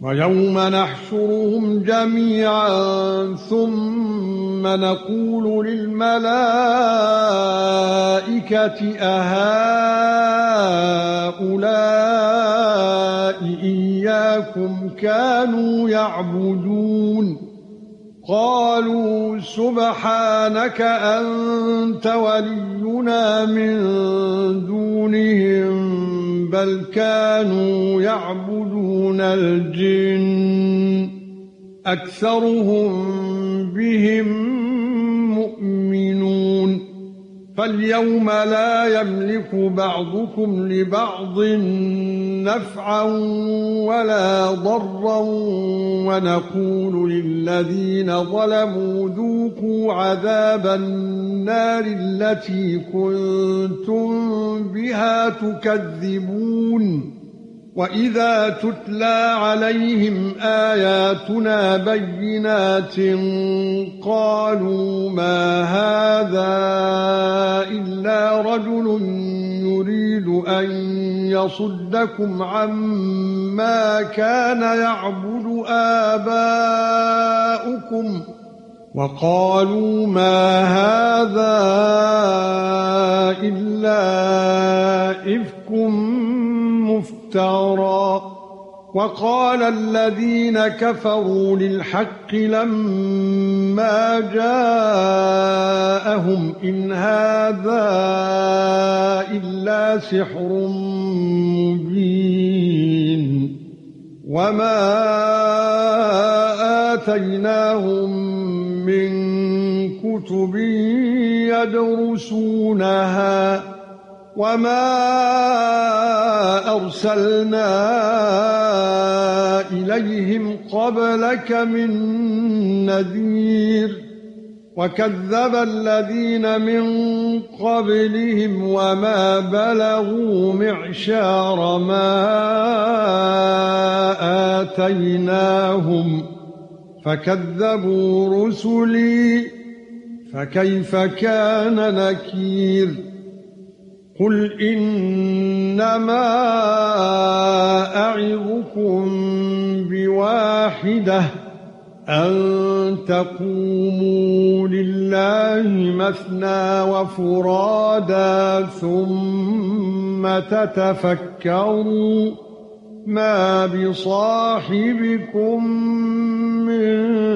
وَيَوْمَ نَحْشُرُهُمْ جَمِيعًا ثُمَّ نَقُولُ لِلْمَلَائِكَةِ أَهَؤُلَاءِ إِيَّاكُمْ كَانُوا يَعْبُدُونَ قَالُوا سُبْحَانَكَ أَنْتَ وَلِيُّنَا مِنْ دُونِهِمْ بَلْ كَانُوا يَعْبُدُونَ الْجِنَّ أَكْثَرُهُمْ بِهِمْ مُؤْمِنُونَ فَالْيَوْمَ لَا يَمْلِكُ بَعْضُكُمْ لِبَعْضٍ نَفْعًا وَلَا ضَرًّا وَنَقُولُ لِلَّذِينَ ظَلَمُوا ذُوقُوا عَذَابَ النَّارِ الَّتِي كُنتُم بِهَا تُكَذِّبُونَ وَإِذَا تُتْلَى عَلَيْهِمْ آيَاتُنَا بَيِّنَاتٍ قَالُوا مَا هَذَا إِلَّا رَجُلٌ يُرِيدُ أَن يَصُدَّكُمْ عَمَّا كَانَ يَعْبُدُ آبَاؤُكُمْ وَقَالُوا مَا هَذَا إِلَّا إِفْكٌ مُفْتَرًى وَقَالَ الَّذِينَ كَفَرُوا لِلْحَقِّ لَمَّا جَاءَهُمْ إِنْ هَذَا إِلَّا سِحْرٌ مُبِينٌ وَمَا آتَيْنَاهُمْ مِنْ كُتُبٍ يَدْرُسُونَهَا وَمَا أَرْسَلْنَا إِلَيْهِمْ قَبْلَكَ مِنْ نَذِيرٍ وَكَذَّبَ الَّذِينَ مِنْ قَبْلِهِمْ وَمَا بَلَغُوا مِعْشَارَ مَا آتَيْنَاهُمْ فَكَذَّبُوا رُسُلِي فَكَيْفَ كَانَ نَكِيرِ قُلْ إِنَّمَا أَعِظُكُمْ بِوَاحِدَةٍ أَن تَقُومُوا لِلَّهِ مَثْنَى وَفُرَادَى ثُمَّ تَتَفَكَّرُوا مَا بِصَاحِبِكُم مِّن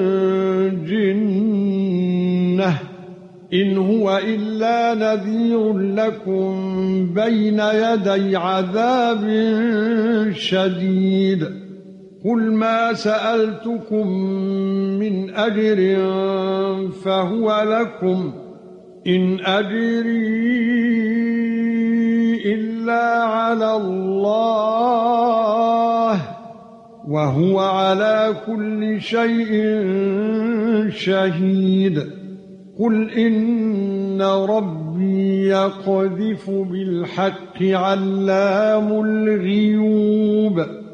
جِنَّةٍ إِنْ هُوَ إِلَّا نَذِيرٌ لَكُمْ بَيْنَ يَدَيْ عَذَابٍ شَدِيدٍ قُلْ مَا سَأَلْتُكُم مِّنْ أَجْرٍ فَهُوَ لَكُمْ إِنْ أَجْرِي إِلَّا عَلَى اللَّهِ وَهُوَ عَلَى كُلِّ شَيْءٍ شَهِيدٌ قُلْ إِنَّ رَبِّي يَقْذِفُ بِالْحَقِّ عَلَّامُ الْغُيُوبِ